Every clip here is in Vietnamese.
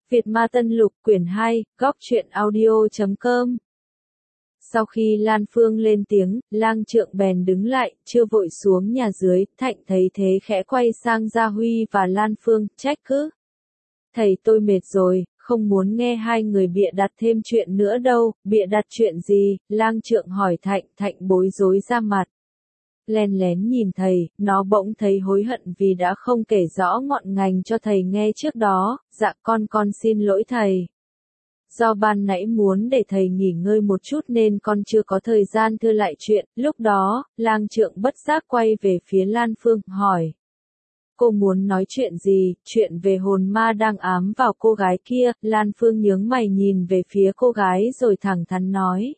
Việt Ma Tân Lục quyển 2, góc truyện audio.com. Sau khi Lan Phương lên tiếng, Lang Trượng bèn đứng lại, chưa vội xuống nhà dưới, Thạnh thấy thế khẽ quay sang Gia Huy và Lan Phương, trách cứ. Thầy tôi mệt rồi, không muốn nghe hai người bịa đặt thêm chuyện nữa đâu. Bịa đặt chuyện gì? Lang Trượng hỏi Thạnh. Thạnh bối rối ra mặt. Len lén nhìn thầy, nó bỗng thấy hối hận vì đã không kể rõ ngọn ngành cho thầy nghe trước đó. Dạ con xin lỗi thầy. Do ban nãy muốn để thầy nghỉ ngơi một chút nên con chưa có thời gian thưa lại chuyện. Lúc đó, Lang Trượng bất giác quay về phía Lan Phương, hỏi. Cô muốn nói chuyện gì? Chuyện về hồn ma đang ám vào cô gái kia. Lan Phương nhướng mày nhìn về phía cô gái rồi thẳng thắn nói.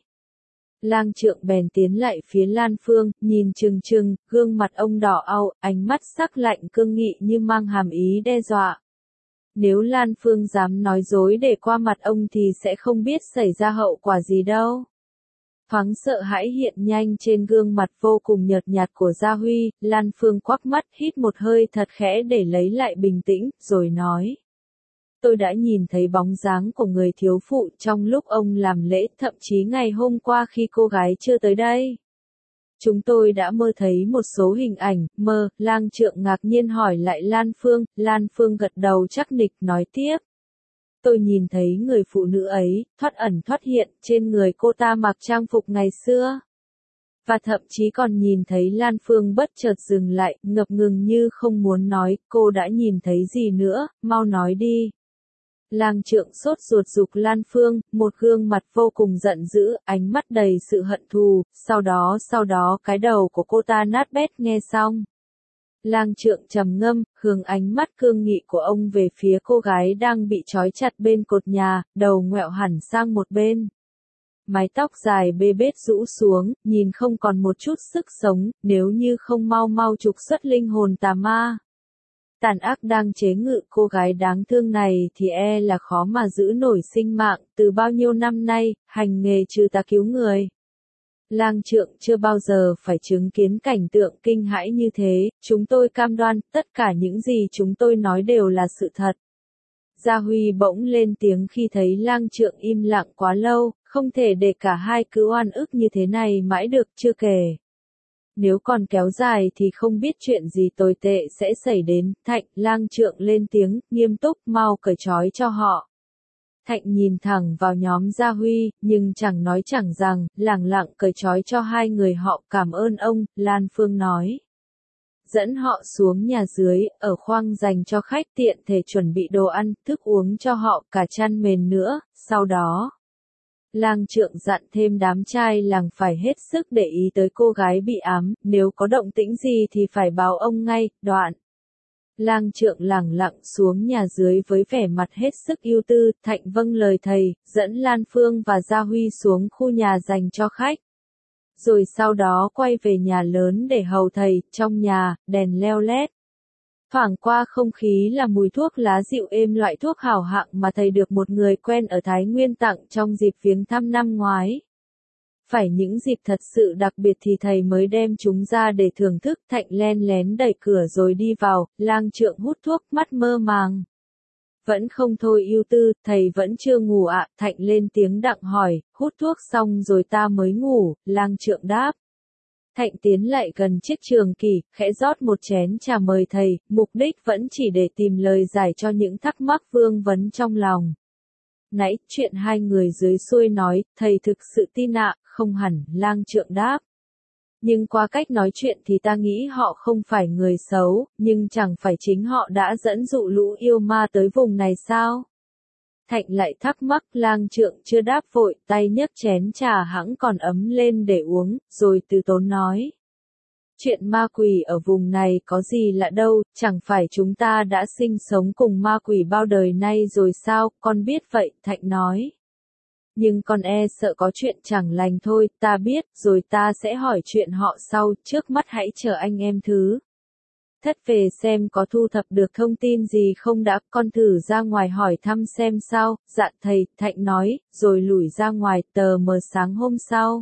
Lang Trượng bèn tiến lại phía Lan Phương, nhìn chừng chừng, gương mặt ông đỏ au, ánh mắt sắc lạnh cương nghị như mang hàm ý đe dọa. Nếu Lan Phương dám nói dối để qua mặt ông thì sẽ không biết xảy ra hậu quả gì đâu. Thoáng sợ hãi hiện nhanh trên gương mặt vô cùng nhợt nhạt của Gia Huy, Lan Phương quắc mắt hít một hơi thật khẽ để lấy lại bình tĩnh, rồi nói. Tôi đã nhìn thấy bóng dáng của người thiếu phụ trong lúc ông làm lễ, thậm chí ngày hôm qua khi cô gái chưa tới đây. Chúng tôi đã mơ thấy một số hình ảnh, mơ. Lang Trượng ngạc nhiên hỏi lại Lan Phương gật đầu chắc nịch nói tiếp. Tôi nhìn thấy người phụ nữ ấy, thoát ẩn thoát hiện, trên người cô ta mặc trang phục ngày xưa. Và thậm chí còn nhìn thấy Lan Phương bất chợt dừng lại, ngập ngừng như không muốn nói, cô đã nhìn thấy gì nữa, mau nói đi. Lang Trượng sốt ruột giục Lan Phương, một gương mặt vô cùng giận dữ, ánh mắt đầy sự hận thù, sau đó cái đầu của cô ta nát bét nghe xong. Lang Trượng trầm ngâm, hướng ánh mắt cương nghị của ông về phía cô gái đang bị trói chặt bên cột nhà, đầu ngoẹo hẳn sang một bên. Mái tóc dài bê bết rũ xuống, nhìn không còn một chút sức sống, nếu như không mau trục xuất linh hồn tà ma. Tàn ác đang chế ngự cô gái đáng thương này thì e là khó mà giữ nổi sinh mạng, từ bao nhiêu năm nay, hành nghề trừ tà cứu người. Lang Trượng chưa bao giờ phải chứng kiến cảnh tượng kinh hãi như thế, chúng tôi cam đoan, tất cả những gì chúng tôi nói đều là sự thật. Gia Huy bỗng lên tiếng khi thấy Lang Trượng im lặng quá lâu, không thể để cả hai cứ oan ức như thế này mãi được, chưa kể. Nếu còn kéo dài thì không biết chuyện gì tồi tệ sẽ xảy đến. Thạnh, Lang Trượng lên tiếng, nghiêm túc, mau cởi trói cho họ. Thạnh nhìn thẳng vào nhóm Gia Huy, nhưng chẳng nói chẳng rằng, lẳng lặng cởi trói cho hai người họ. Cảm ơn ông, Lan Phương nói. Dẫn họ xuống nhà dưới, ở khoang dành cho khách tiện thể chuẩn bị đồ ăn, thức uống cho họ, cả chăn mền nữa, sau đó. Lang Trượng dặn thêm đám trai làng phải hết sức để ý tới cô gái bị ám, nếu có động tĩnh gì thì phải báo ông ngay. Đoạn. Lang Trượng lẳng lặng xuống nhà dưới với vẻ mặt hết sức ưu tư. Thạnh vâng lời thầy, dẫn Lan Phương và Gia Huy xuống khu nhà dành cho khách. Rồi sau đó quay về nhà lớn để hầu thầy. Trong nhà, đèn leo lét. Thoảng qua không khí là mùi thuốc lá dịu êm, loại thuốc hảo hạng mà thầy được một người quen ở Thái Nguyên tặng trong dịp viếng thăm năm ngoái. Phải những dịp thật sự đặc biệt thì thầy mới đem chúng ra để thưởng thức. Thạnh len lén đẩy cửa rồi đi vào, Lang Trượng hút thuốc, mắt mơ màng. Vẫn không thôi ưu tư, thầy vẫn chưa ngủ ạ? Thạnh lên tiếng đặng hỏi, hút thuốc xong rồi ta mới ngủ. Lang Trượng đáp. Thạnh tiến lại gần chiếc trường kỷ, khẽ rót một chén trà mời thầy, mục đích vẫn chỉ để tìm lời giải cho những thắc mắc vương vấn trong lòng. Nãy, chuyện hai người dưới xuôi nói, thầy thực sự tin ạ? Không hẳn, Lang Trượng đáp. Nhưng qua cách nói chuyện thì ta nghĩ họ không phải người xấu, nhưng chẳng phải chính họ đã dẫn dụ lũ yêu ma tới vùng này sao? Thạnh lại thắc mắc. Lang Trượng chưa đáp vội, tay nhấc chén trà hẵng còn ấm lên để uống, rồi từ tốn nói. Chuyện ma quỷ ở vùng này có gì lạ đâu, chẳng phải chúng ta đã sinh sống cùng ma quỷ bao đời nay rồi sao, con biết vậy, Thạnh nói. Nhưng con e sợ có chuyện chẳng lành thôi, ta biết, rồi ta sẽ hỏi chuyện họ sau, trước mắt hãy chờ anh em thứ. Thất về xem có thu thập được thông tin gì không đã, con thử ra ngoài hỏi thăm xem sao. Dạ thầy, Thạnh nói, rồi lủi ra ngoài. Tờ mờ sáng hôm sau.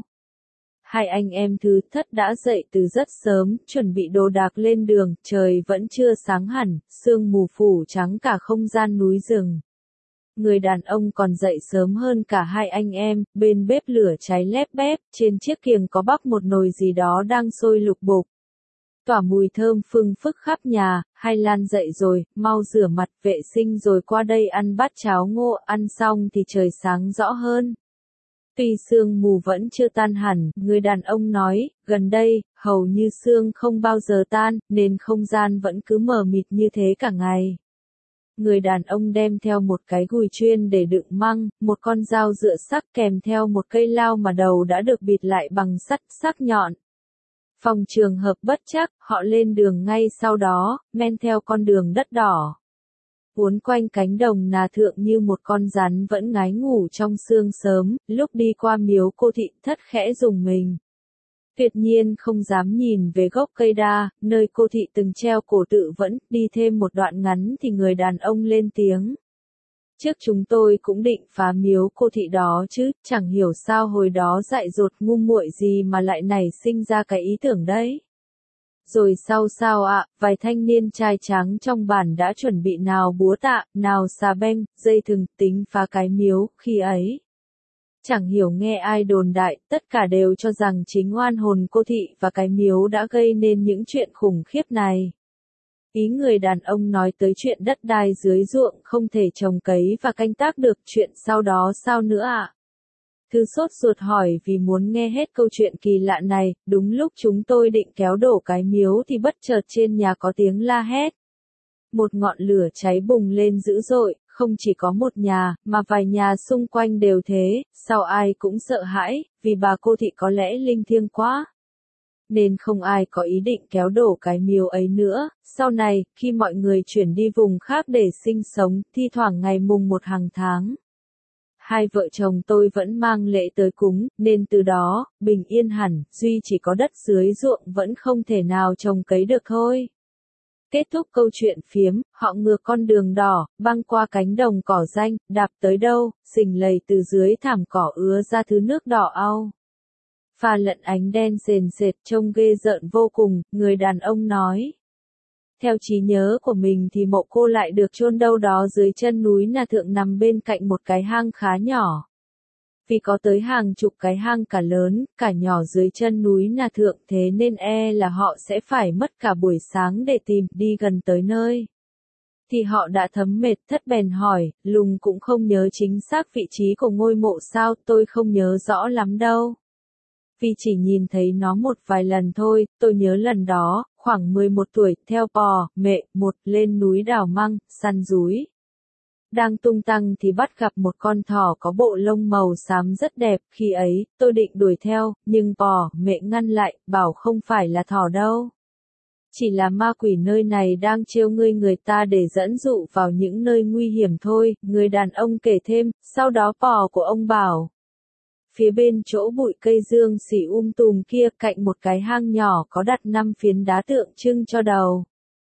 Hai anh em thứ thất đã dậy từ rất sớm, chuẩn bị đồ đạc lên đường, trời vẫn chưa sáng hẳn, sương mù phủ trắng cả không gian núi rừng. Người đàn ông còn dậy sớm hơn cả hai anh em, bên bếp lửa cháy lép bép, trên chiếc kiềng có bắc một nồi gì đó đang sôi lục bục. Tỏa mùi thơm phưng phức khắp nhà. Hai Lan dậy rồi, mau rửa mặt vệ sinh rồi qua đây ăn bát cháo ngô, ăn xong thì trời sáng rõ hơn. Tuy sương mù vẫn chưa tan hẳn, người đàn ông nói, gần đây, hầu như sương không bao giờ tan, nên không gian vẫn cứ mờ mịt như thế cả ngày. Người đàn ông đem theo một cái gùi chuyên để đựng măng, một con dao rựa sắc kèm theo một cây lao mà đầu đã được bịt lại bằng sắt sắc nhọn. Phòng trường hợp bất trắc, họ lên đường ngay sau đó, men theo con đường đất đỏ. Uốn quanh cánh đồng nà thượng như một con rắn vẫn ngái ngủ trong sương sớm, lúc đi qua miếu cô thị thất khẽ rùng mình. Tuyệt nhiên không dám nhìn về gốc cây đa, nơi cô thị từng treo cổ tự vẫn, đi thêm một đoạn ngắn thì người đàn ông lên tiếng. Trước chúng tôi cũng định phá miếu cô thị đó chứ, chẳng hiểu sao hồi đó dại dột ngu muội gì mà lại nảy sinh ra cái ý tưởng đấy. Rồi sau sao ạ, vài thanh niên trai tráng trong bản đã chuẩn bị nào búa tạ, nào xà beng, dây thừng tính phá cái miếu, khi ấy. Chẳng hiểu nghe ai đồn đại, tất cả đều cho rằng chính oan hồn cô thị và cái miếu đã gây nên những chuyện khủng khiếp này. Ý người đàn ông nói tới chuyện đất đai dưới ruộng không thể trồng cấy và canh tác được, chuyện sau đó sao nữa ạ? Thư sốt ruột hỏi vì muốn nghe hết câu chuyện kỳ lạ này, đúng lúc chúng tôi định kéo đổ cái miếu thì bất chợt trên nhà có tiếng la hét. Một ngọn lửa cháy bùng lên dữ dội, không chỉ có một nhà, mà vài nhà xung quanh đều thế, sao ai cũng sợ hãi, vì bà cô thị có lẽ linh thiêng quá. Nên không ai có ý định kéo đổ cái miếu ấy nữa. Sau này, khi mọi người chuyển đi vùng khác để sinh sống, thi thoảng ngày mùng 1 hàng tháng, hai vợ chồng tôi vẫn mang lễ tới cúng, nên từ đó, bình yên hẳn, duy chỉ có đất dưới ruộng vẫn không thể nào trồng cấy được thôi. Kết thúc câu chuyện phiếm, họ ngược con đường đỏ, băng qua cánh đồng cỏ xanh, đạp tới đâu, xình lầy từ dưới thảm cỏ ứa ra thứ nước đỏ au. Pha lẫn ánh đen sền sệt trông ghê rợn vô cùng, người đàn ông nói. Theo trí nhớ của mình thì mộ cô lại được chôn đâu đó dưới chân núi Nà Thượng nằm bên cạnh một cái hang khá nhỏ. Vì có tới hàng chục cái hang cả lớn, cả nhỏ dưới chân núi Nà Thượng thế nên là họ sẽ phải mất cả buổi sáng để tìm đi gần tới nơi. Thì họ đã thấm mệt thất bèn hỏi, Lùng cũng không nhớ chính xác vị trí của ngôi mộ sao, tôi không nhớ rõ lắm đâu. Vì chỉ nhìn thấy nó một vài lần thôi, tôi nhớ lần đó, khoảng 11 tuổi, theo bò, mẹ, một, lên núi đào măng, săn rúi. Đang tung tăng thì bắt gặp một con thỏ có bộ lông màu xám rất đẹp, khi ấy, tôi định đuổi theo, nhưng bò, mẹ ngăn lại, bảo không phải là thỏ đâu. Chỉ là ma quỷ nơi này đang trêu người ta để dẫn dụ vào những nơi nguy hiểm thôi, người đàn ông kể thêm, sau đó bò của ông bảo. Phía bên chỗ bụi cây dương xỉ tùm kia cạnh một cái hang nhỏ có đặt 5 phiến đá tượng trưng cho đầu.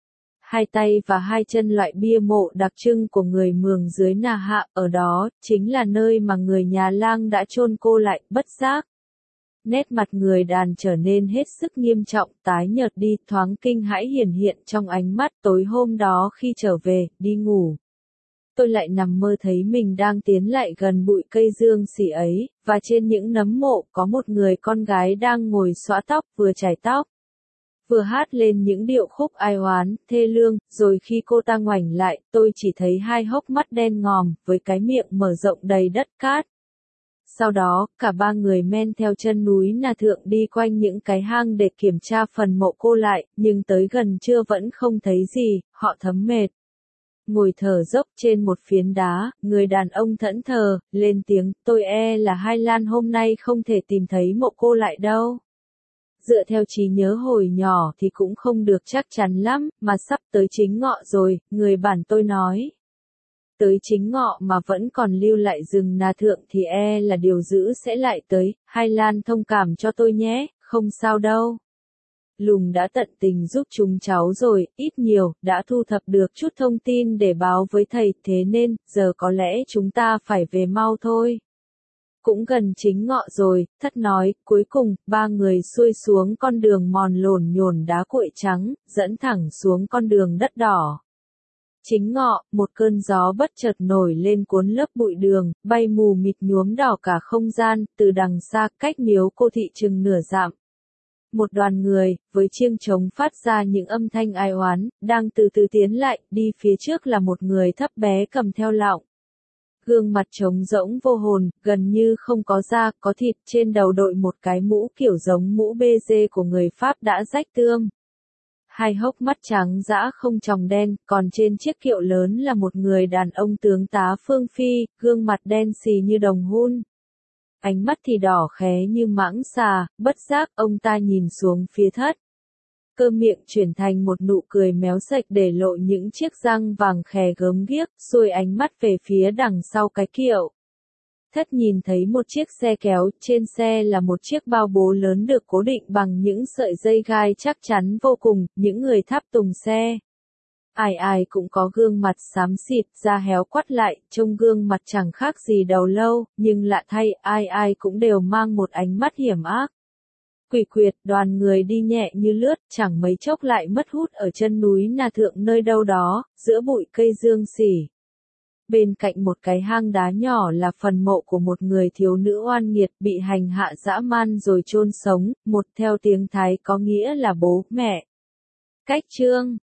2 tay và 2 chân loại bia mộ đặc trưng của người Mường dưới Nà Hạ, ở đó, chính là nơi mà người nhà Lang đã chôn cô lại, bất giác. Nét mặt người đàn trở nên hết sức nghiêm trọng, tái nhợt đi, thoáng kinh hãi hiển hiện trong ánh mắt. Tối hôm đó khi trở về, đi ngủ. Tôi lại nằm mơ thấy mình đang tiến lại gần bụi cây dương xỉ ấy, và trên những nấm mộ có một người con gái đang ngồi xõa tóc, vừa chải tóc, vừa hát lên những điệu khúc ai oán, thê lương, rồi khi cô ta ngoảnh lại, tôi chỉ thấy hai hốc mắt đen ngòm, với cái miệng mở rộng đầy đất cát. Sau đó, cả ba người men theo chân núi Nà Thượng đi quanh những cái hang để kiểm tra phần mộ cô lại, nhưng tới gần trưa vẫn không thấy gì, họ thấm mệt. Ngồi thở dốc trên một phiến đá, người đàn ông thẫn thờ, lên tiếng, tôi là Hai Lan hôm nay không thể tìm thấy mộ cô lại đâu. Dựa theo trí nhớ hồi nhỏ thì cũng không được chắc chắn lắm, mà sắp tới chính ngọ rồi, người bản tôi nói. Tới chính ngọ mà vẫn còn lưu lại rừng Nà Thượng thì là điều dữ sẽ lại tới, Hai Lan thông cảm cho tôi nhé, không sao đâu. Lùng đã tận tình giúp chúng cháu rồi, ít nhiều, đã thu thập được chút thông tin để báo với thầy, thế nên, giờ có lẽ chúng ta phải về mau thôi. Cũng gần chính ngọ rồi, thất nói, cuối cùng, ba người xuôi xuống con đường mòn lổn nhổn đá cuội trắng, dẫn thẳng xuống con đường đất đỏ. Chính ngọ, một cơn gió bất chợt nổi lên cuốn lớp bụi đường, bay mù mịt nhuốm đỏ cả không gian, từ đằng xa, cách miếu cô thị chừng nửa dặm. Một đoàn người, với chiêng trống phát ra những âm thanh ai oán, đang từ từ tiến lại, đi phía trước là một người thấp bé cầm theo lọng. Gương mặt trống rỗng vô hồn, gần như không có da, có thịt, trên đầu đội một cái mũ kiểu giống mũ bê dê của người Pháp đã rách tươm. Hai hốc mắt trắng dã không tròng đen, còn trên chiếc kiệu lớn là một người đàn ông tướng tá phương phi, gương mặt đen xì như đồng hun. Ánh mắt thì đỏ khé như mãng xà, bất giác ông ta nhìn xuống phía Thất. Cơ miệng chuyển thành một nụ cười méo sạch để lộ những chiếc răng vàng khè gớm ghiếc, xuôi ánh mắt về phía đằng sau cái kiệu. Thất nhìn thấy một chiếc xe kéo, trên xe là một chiếc bao bố lớn được cố định bằng những sợi dây gai chắc chắn vô cùng, những người tháp tùng xe. Ai ai cũng có gương mặt xám xịt, da héo quắt lại, trông gương mặt chẳng khác gì đầu lâu, nhưng lạ thay, ai ai cũng đều mang một ánh mắt hiểm ác. Quỷ quyệt, đoàn người đi nhẹ như lướt, chẳng mấy chốc lại mất hút ở chân núi Na Thượng nơi đâu đó, giữa bụi cây dương xỉ. Bên cạnh một cái hang đá nhỏ là phần mộ của một người thiếu nữ oan nghiệt bị hành hạ dã man rồi chôn sống, một theo tiếng Thái có nghĩa là bố, mẹ. Cách chương